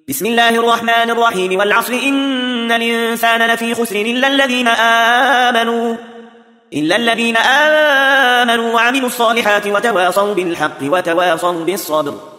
بسم الله الرحمن الرحيم والعصر إن الإنسان لفي خسر إلا الذين آمنوا وعملوا الصالحات وتواصوا بالحق وتواصوا بالصبر